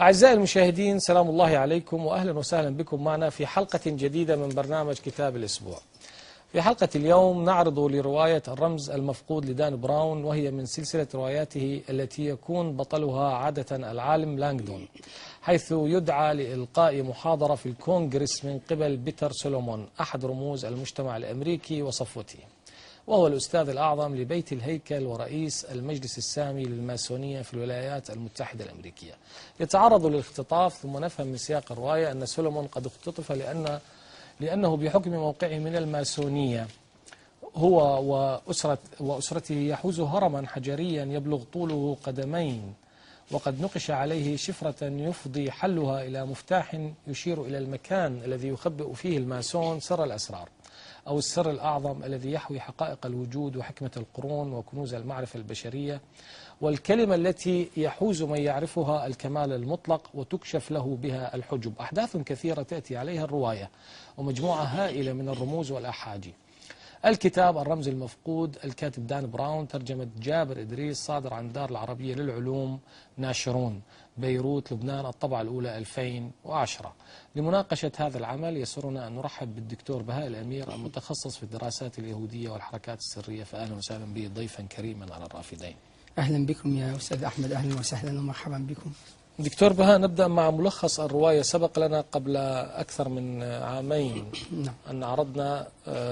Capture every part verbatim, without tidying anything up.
أعزائي المشاهدين، سلام الله عليكم وأهلا وسهلا بكم معنا في حلقة جديدة من برنامج كتاب الأسبوع. في حلقة اليوم نعرض لرواية الرمز المفقود لدان براون، وهي من سلسلة رواياته التي يكون بطلها عادة العالم لانغدون، حيث يدعى لإلقاء محاضرة في الكونغرس من قبل بيتر سولومون، أحد رموز المجتمع الأمريكي وصفوته، وهو الأستاذ الأعظم لبيت الهيكل ورئيس المجلس السامي للماسونية في الولايات المتحدة الأمريكية. يتعرض للاختطاف، ثم نفهم من سياق الرواية أن سولومون قد اختطف لأن لأنه بحكم موقعه من الماسونية هو وأسرة وأسرته يحوز هرما حجريا يبلغ طوله قدمين، وقد نقش عليه شفرة يفضي حلها إلى مفتاح يشير إلى المكان الذي يخبئ فيه الماسون سر الأسرار، أو السر الأعظم الذي يحوي حقائق الوجود وحكمة القرون وكنوز المعرفة البشرية، والكلمة التي يحوز من يعرفها الكمال المطلق وتكشف له بها الحجب. أحداث كثيرة تأتي عليها الرواية، ومجموعة هائلة من الرموز والأحاجي. الكتاب الرمز المفقود، الكاتب دان براون، ترجمة جابر إدريس، صادر عن دار العربية للعلوم ناشرون، بيروت لبنان، الطبعة الأولى ألفين وعشرة. لمناقشة هذا العمل يسرنا أن نرحب بالدكتور بهاء الأمير، المتخصص في الدراسات اليهودية والحركات السرية، فأهلا وسهلا به ضيفا كريما على الرافدين. أهلا بكم يا أستاذ أحمد، أهلا وسهلا ومرحبا بكم. دكتور بهاء، نبدأ مع ملخص الرواية. سبق لنا قبل أكثر من عامين أن عرضنا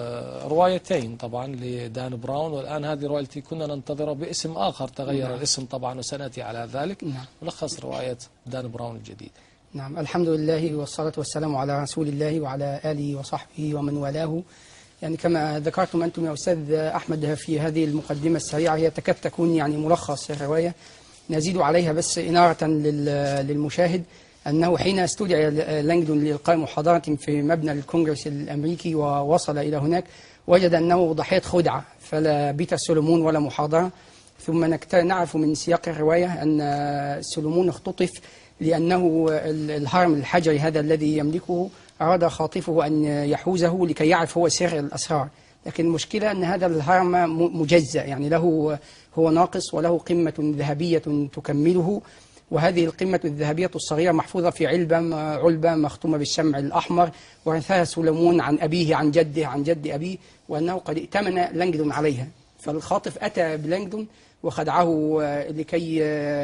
روايتين طبعا لدان براون، والآن هذه الرواية التي كنا ننتظرها باسم آخر تغير نعم. الاسم طبعا وسنأتي على ذلك. نعم. ملخص رواية دان براون الجديدة. نعم، الحمد لله والصلاة والسلام على رسول الله وعلى آله وصحبه ومن والاه. يعني كما ذكرتم أنتم يا أستاذ أحمد في هذه المقدمة السريعة، هي تكاد تكون يعني ملخص الرواية، نزيد عليها بس إنارة للمشاهد أنه حين استدعي لانغدون لإلقاء محاضرة في مبنى الكونغرس الأمريكي ووصل إلى هناك، وجد أنه ضحية خدعة، فلا بيتر سولومون ولا محاضرة. ثم نعرف من سياق الرواية أن سولومون اختطف لأنه الهرم الحجري هذا الذي يملكه أراد خاطفه أن يحوزه لكي يعرف هو سر الأسرار، لكن المشكلة أن هذا الهرم مجزأ، يعني له هو ناقص وله قمة ذهبية تكمله، وهذه القمة الذهبية الصغيرة محفوظة في علبة علبة مختومة بالشمع الأحمر، ورثها سولومون عن أبيه عن جده عن جد أبيه، وأنه قد ائتمن لانغدون عليها. فالخاطف أتى بلانغدون وخدعه لكي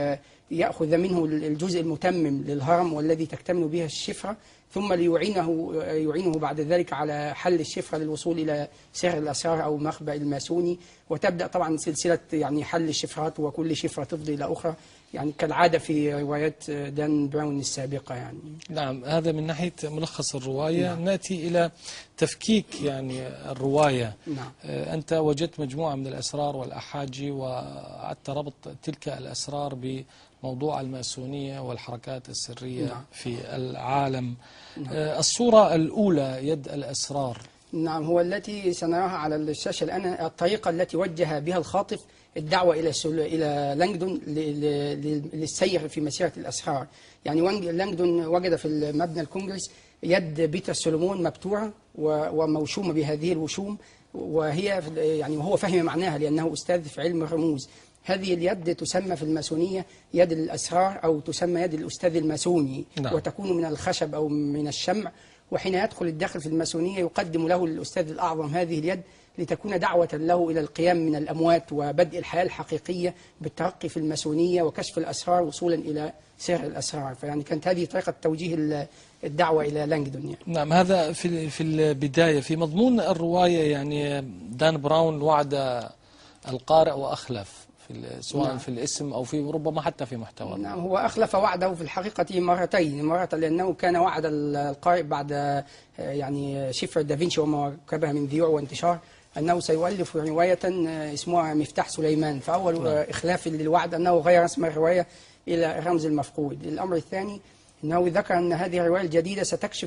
يأخذ منه الجزء المتمم للهرم والذي تكتمل به الشفرة، ثم ليعينه يعينه بعد ذلك على حل الشفرة للوصول إلى سر الأسرار أو مخبأ الماسوني. وتبدأ طبعا سلسلة يعني حل الشفرات، وكل شفرة تفضي إلى أخرى، يعني كالعادة في روايات دان براون السابقة يعني. نعم، هذا من ناحية ملخص الرواية. نعم. نأتي إلى تفكيك يعني الرواية. نعم. أنت وجدت مجموعة من الأسرار والأحاجي، وعدت ربط تلك الأسرار بموضوع الماسونية والحركات السرية. نعم. في العالم. نعم. الصورة الأولى، يد الأسرار. نعم، هو التي سنراها على الشاشة الآن، الطريقة التي وجه بها الخاطف الدعوة إلى إلى لانغدون للسير في مسيرة الأسرار. يعني لانغدون وجد في مبنى الكونغرس يد بيتر سولومون مبتورة وموشومة بهذه الوشوم، وهي يعني وهو فهم معناها لأنه أستاذ في علم الرموز. هذه اليد تسمى في الماسونية يد الأسرار، أو تسمى يد الأستاذ الماسوني. نعم. وتكون من الخشب أو من الشمع، وحين يدخل الداخل في الماسونية يقدم له الأستاذ الأعظم هذه اليد لتكون دعوة له إلى القيام من الأموات وبدء الحياة الحقيقية بالترقي في الماسونية وكشف الأسرار وصولا إلى سر الأسرار. فيعني كانت هذه طريقة توجيه الدعوة إلى لانغدون يعني. نعم، هذا في في البداية. في مضمون الرواية يعني دان براون وعد القارئ وأخلف، في سواء نعم. في الاسم أو في ربما حتى في محتوى. نعم، هو أخلف وعده في الحقيقة مرتين، مرة لأنه كان وعد القارئ بعد يعني شفرة دافنشي وما ركبها من ذيوع وانتشار أنه سيؤلف رواية اسمها مفتاح سليمان. فأول نعم. إخلاف للوعد أنه غير اسم الرواية إلى الرمز المفقود. الأمر الثاني أنه ذكر أن هذه الرواية الجديدة ستكشف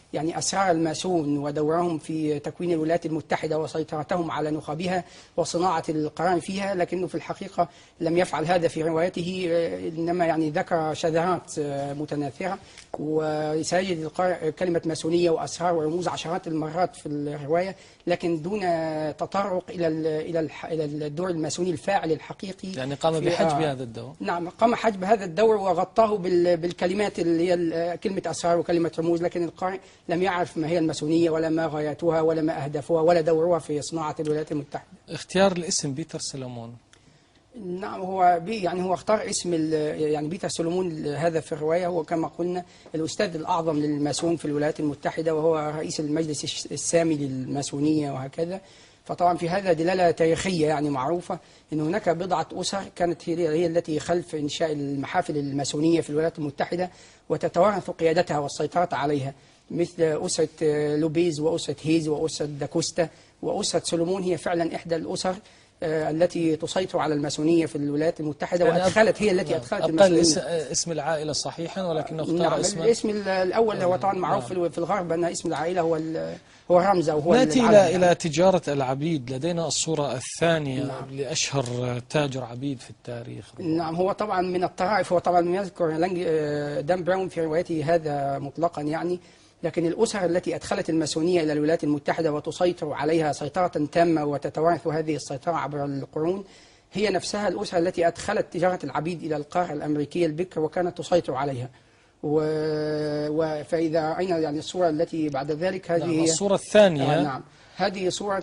يعني أسرار الماسون ودورهم في تكوين الولايات المتحدة وسيطرتهم على نخبها وصناعة القرار فيها، لكنه في الحقيقة لم يفعل هذا في روايته، إنما يعني ذكر شذرات متناثرة، وسيجد القارئ كلمة ماسونية وأسرار ورموز عشرات المرات في الرواية، لكن دون تطرق إلى إلى إلى الدور الماسوني الفاعل الحقيقي. يعني قام بحجب هذا الدور. نعم، قام حجب هذا الدور وغطاه بالكلمات اللي هي كلمة أسرار وكلمة رموز، لكن القارئ لم يعرف ما هي الماسونية ولا ما غاياتها ولا ما أهدافها ولا دورها في صناعة الولايات المتحدة. اختيار الاسم بيتر سولومون. نعم، هو بي يعني هو اختار اسم يعني بيتر سولومون هذا في الرواية، هو كما قلنا الأستاذ الأعظم للماسون في الولايات المتحدة، وهو رئيس المجلس السامي للماسونية وهكذا. فطبعا في هذا دلالة تاريخية يعني معروفة أن هناك بضعة أسر كانت هي, هي التي خلف إنشاء المحافل الماسونية في الولايات المتحدة وتتوارث قيادتها والسيطرة عليها، مثل أسرة لوبيز وأسرة هيز وأسرة داكوستا وأسرة سولومون. هي فعلا إحدى الأسر التي تسيطر على الماسونية في الولايات المتحدة، يعني وأدخلت هي التي أدخلت الماسونية. اسم العائلة صحيحا ولكنه اختار نعم اسم الاسم الأول هو طبعا معروف نعم. في الغرب أن اسم العائلة هو هو الرمز أو هو نأتي إلى يعني. إلى تجارة العبيد. لدينا الصورة الثانية نعم. لأشهر تاجر عبيد في التاريخ. نعم، هو طبعا من الطرائف، هو طبعا يذكر دان براون في روايته هذا مطلقا يعني، لكن الأسر التي أدخلت الماسونية إلى الولايات المتحدة وتسيطر عليها سيطرة تامة وتتوارث هذه السيطرة عبر القرون هي نفسها الأسر التي أدخلت تجارة العبيد إلى القارة الأمريكية البكر وكانت تسيطر عليها. و... و... فإذا رأينا يعني الصورة التي بعد ذلك هذه نعم. الصورة الثانية آه نعم هذه صورة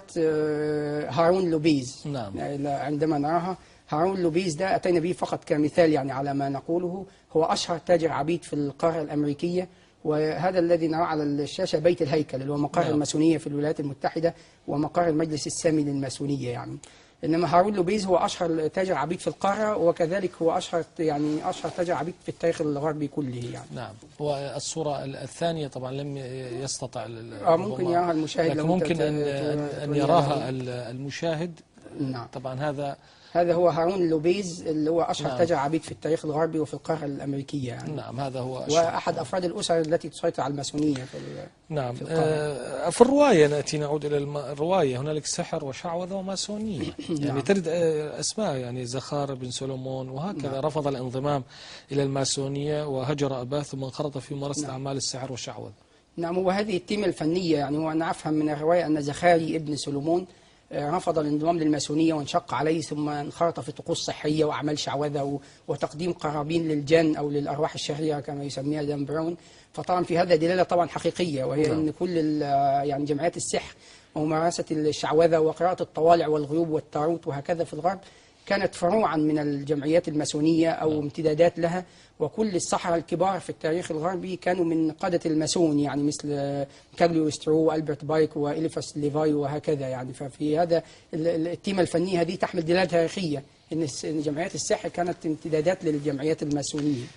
هارون لوبيز. نعم. عندما نراها هارون لوبيز ده أتينا به فقط كمثال يعني على ما نقوله، هو أشهر تاجر عبيد في القارة الأمريكية، وهذا الذي نراه على الشاشة بيت الهيكل اللي هو مقر نعم. الماسونية في الولايات المتحدة ومقر المجلس السامي للماسونية يعني. إنما هارون لوبيز هو أشهر تاجر عبيد في القارة، وكذلك هو أشهر يعني أشهر تاجر عبيد في التاريخ الغربي كله يعني. نعم. والصورة الثانية طبعا لم يستطع آه ممكن يراها المشاهد، ممكن أن, أن يراها المشاهد. نعم. طبعا هذا هذا هو هارون لوبيز اللي هو أشهر نعم. تاجر عبيد في التاريخ الغربي وفي القارة الأمريكية يعني. نعم، هذا هو أشهر. وأحد أفراد الأسر التي تسيطر على الماسونية في نعم. في, آه في الرواية نأتي نعود إلى الرواية، هنالك سحر وشعوذة وماسونية يعني نعم. ترد أسماء يعني زخار بن سولومون وهكذا. نعم. رفض الانضمام إلى الماسونية وهجر أباه ثم انخرط في ممارسة نعم. أعمال السحر والشعوذة. نعم، وهذه التيمة الفنية يعني، وأنا أفهم من الرواية أن زخاري ابن سولومون رفض الانضمام للماسونية وانشق عليه، ثم انخرط في طقوس صحية وأعمال شعوذة وتقديم قرابين للجن أو للأرواح الشريرة كما يسميها دان براون. فطبعا في هذا دلالة طبعا حقيقية، وهي أن كل يعني جمعيات السحر وممارسة الشعوذة وقراءة الطوالع والغيوب والتاروت وهكذا في الغرب كانت فروعا من الجمعيات الماسونية أو امتدادات لها، وكل السحرة الكبار في التاريخ الغربي كانوا من قادة الماسون يعني مثل كارلو سترو وألبرت بايك وإليفاس ليفاي وهكذا يعني. ففي هذا التيمة الفنية هذه تحمل دلالة تاريخية أن جمعيات السحر كانت امتدادات للجمعيات الماسونية.